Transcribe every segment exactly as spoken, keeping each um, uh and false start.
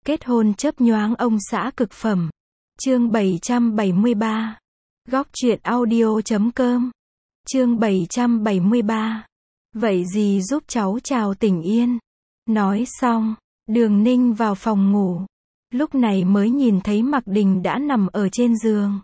Kết hôn chớp nhoáng ông xã cực phẩm. Chương bảy trăm bảy mươi ba. Góc truyện audio chấm com. Chương bảy trăm bảy mươi ba. Vậy dì giúp cháu chào Tỉnh Yên. Nói xong, Đường Ninh vào phòng ngủ. Lúc này mới nhìn thấy Mạc Đình đã nằm ở trên giường.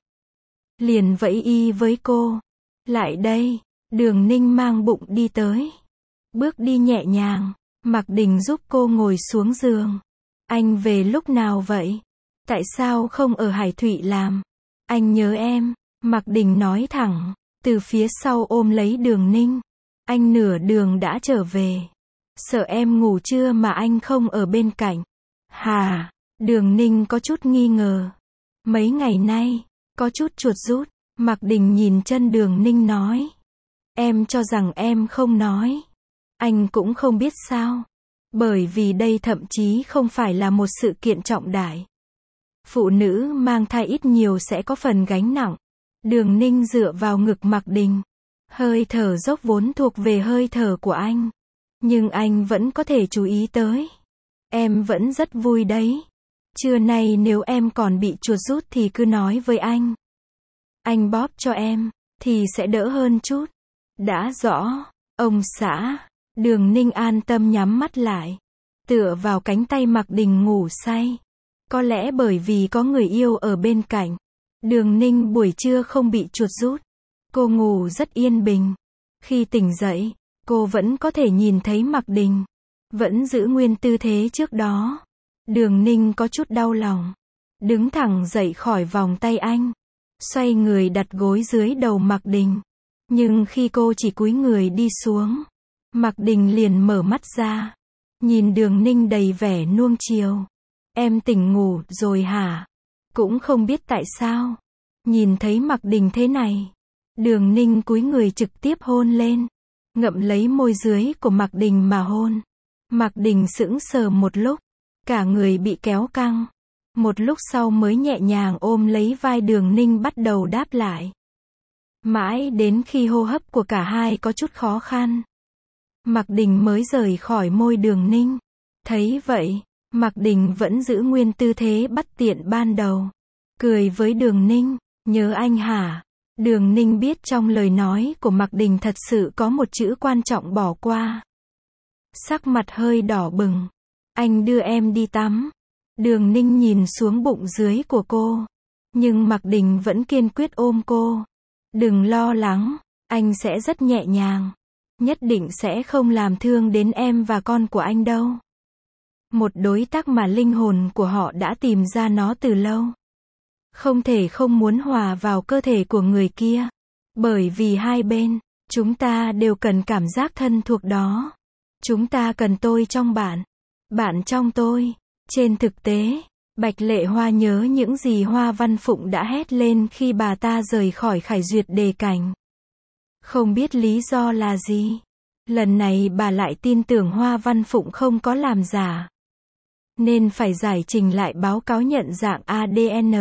Liền vẫy y với cô. Lại đây. Đường Ninh mang bụng đi tới. Bước đi nhẹ nhàng. Mạc Đình giúp cô ngồi xuống giường. Anh về lúc nào vậy? Tại sao không ở Hải Thụy làm? Anh nhớ em. Mạc Đình nói thẳng. Từ phía sau ôm lấy Đường Ninh. Anh nửa đường đã trở về. Sợ em ngủ trưa mà anh không ở bên cạnh. Hà. Đường Ninh có chút nghi ngờ. Mấy ngày nay, có chút chuột rút. Mạc Đình nhìn chân Đường Ninh nói. Em cho rằng em không nói. Anh cũng không biết sao. Bởi vì đây thậm chí không phải là một sự kiện trọng đại. Phụ nữ mang thai ít nhiều sẽ có phần gánh nặng. Đường Ninh dựa vào ngực Mạc Đình. Hơi thở dốc vốn thuộc về hơi thở của anh. Nhưng anh vẫn có thể chú ý tới. Em vẫn rất vui đấy. Trưa nay nếu em còn bị chuột rút thì cứ nói với anh. Anh bóp cho em, thì sẽ đỡ hơn chút. Đã rõ, ông xã. Đường Ninh an tâm nhắm mắt lại. Tựa vào cánh tay Mạc Đình ngủ say. Có lẽ bởi vì có người yêu ở bên cạnh. Đường Ninh buổi trưa không bị chuột rút. Cô ngủ rất yên bình. Khi tỉnh dậy, cô vẫn có thể nhìn thấy Mạc Đình. Vẫn giữ nguyên tư thế trước đó. Đường Ninh có chút đau lòng. Đứng thẳng dậy khỏi vòng tay anh. Xoay người đặt gối dưới đầu Mạc Đình. Nhưng khi cô chỉ cúi người đi xuống, Mạc Đình liền mở mắt ra. Nhìn Đường Ninh đầy vẻ nuông chiều. Em tỉnh ngủ rồi hả? Cũng không biết tại sao. Nhìn thấy Mạc Đình thế này. Đường Ninh cúi người trực tiếp hôn lên. Ngậm lấy môi dưới của Mạc Đình mà hôn. Mạc Đình sững sờ một lúc. Cả người bị kéo căng. Một lúc sau mới nhẹ nhàng ôm lấy vai Đường Ninh bắt đầu đáp lại. Mãi đến khi hô hấp của cả hai có chút khó khăn. Mạc Đình mới rời khỏi môi Đường Ninh. Thấy vậy, Mạc Đình vẫn giữ nguyên tư thế bắt tiện ban đầu. Cười với Đường Ninh. Nhớ anh hả? Đường Ninh biết trong lời nói của Mạc Đình thật sự có một chữ quan trọng bỏ qua. Sắc mặt hơi đỏ bừng. Anh đưa em đi tắm. Đường Ninh nhìn xuống bụng dưới của cô. Nhưng Mạc Đình vẫn kiên quyết ôm cô. Đừng lo lắng, anh sẽ rất nhẹ nhàng. Nhất định sẽ không làm thương đến em và con của anh đâu. Một đối tác mà linh hồn của họ đã tìm ra nó từ lâu. Không thể không muốn hòa vào cơ thể của người kia. Bởi vì hai bên, chúng ta đều cần cảm giác thân thuộc đó. Chúng ta cần tôi trong bạn. Bạn trong tôi. Trên thực tế, Bạch Lệ Hoa nhớ những gì Hoa Văn Phụng đã hét lên khi bà ta rời khỏi Khải Duyệt Đề Cảnh. Không biết lý do là gì. Lần này bà lại tin tưởng Hoa Văn Phụng không có làm giả. Nên phải giải trình lại báo cáo nhận dạng a đê en.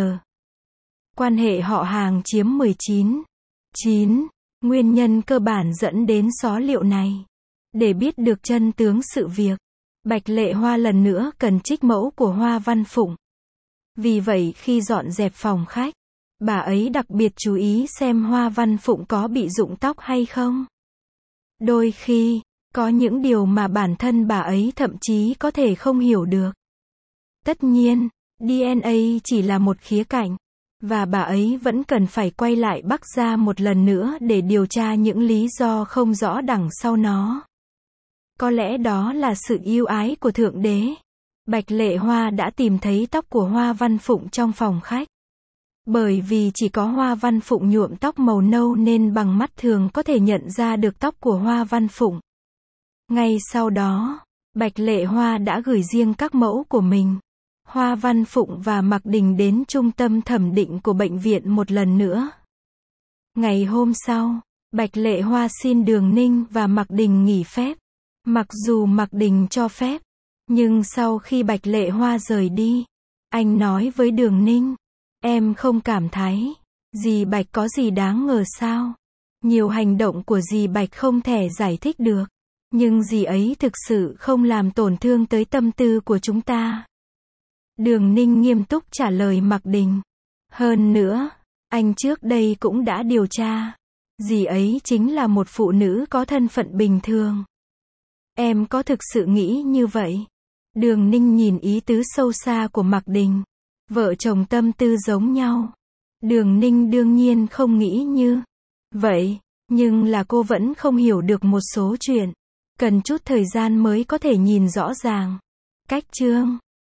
Quan hệ họ hàng chiếm mười chín. chín. Nguyên nhân cơ bản dẫn đến số liệu này. Để biết được chân tướng sự việc, Bạch Lệ Hoa lần nữa cần trích mẫu của Hoa Văn Phụng. Vì vậy khi dọn dẹp phòng khách, bà ấy đặc biệt chú ý xem Hoa Văn Phụng có bị rụng tóc hay không. Đôi khi, có những điều mà bản thân bà ấy thậm chí có thể không hiểu được. Tất nhiên, đê en a chỉ là một khía cạnh, và bà ấy vẫn cần phải quay lại Bắc Gia một lần nữa để điều tra những lý do không rõ đằng sau nó. Có lẽ đó là sự yêu ái của Thượng Đế. Bạch Lệ Hoa đã tìm thấy tóc của Hoa Văn Phụng trong phòng khách. Bởi vì chỉ có Hoa Văn Phụng nhuộm tóc màu nâu nên bằng mắt thường có thể nhận ra được tóc của Hoa Văn Phụng. Ngay sau đó, Bạch Lệ Hoa đã gửi riêng các mẫu của mình, Hoa Văn Phụng và Mạc Đình đến trung tâm thẩm định của bệnh viện một lần nữa. Ngày hôm sau, Bạch Lệ Hoa xin Đường Ninh và Mạc Đình nghỉ phép. Mặc dù Mạc Đình cho phép, nhưng sau khi Bạch Lệ Hoa rời đi, anh nói với Đường Ninh, em không cảm thấy dì Bạch có gì đáng ngờ sao? Nhiều hành động của dì Bạch không thể giải thích được, nhưng dì ấy thực sự không làm tổn thương tới tâm tư của chúng ta. Đường Ninh nghiêm túc trả lời Mạc Đình. Hơn nữa, anh trước đây cũng đã điều tra. Dì ấy chính là một phụ nữ có thân phận bình thường. Em có thực sự nghĩ như vậy? Đường Ninh nhìn ý tứ sâu xa của Mạc Đình. Vợ chồng tâm tư giống nhau. Đường Ninh đương nhiên không nghĩ như vậy, nhưng là cô vẫn không hiểu được một số chuyện. Cần chút thời gian mới có thể nhìn rõ ràng. Cách chương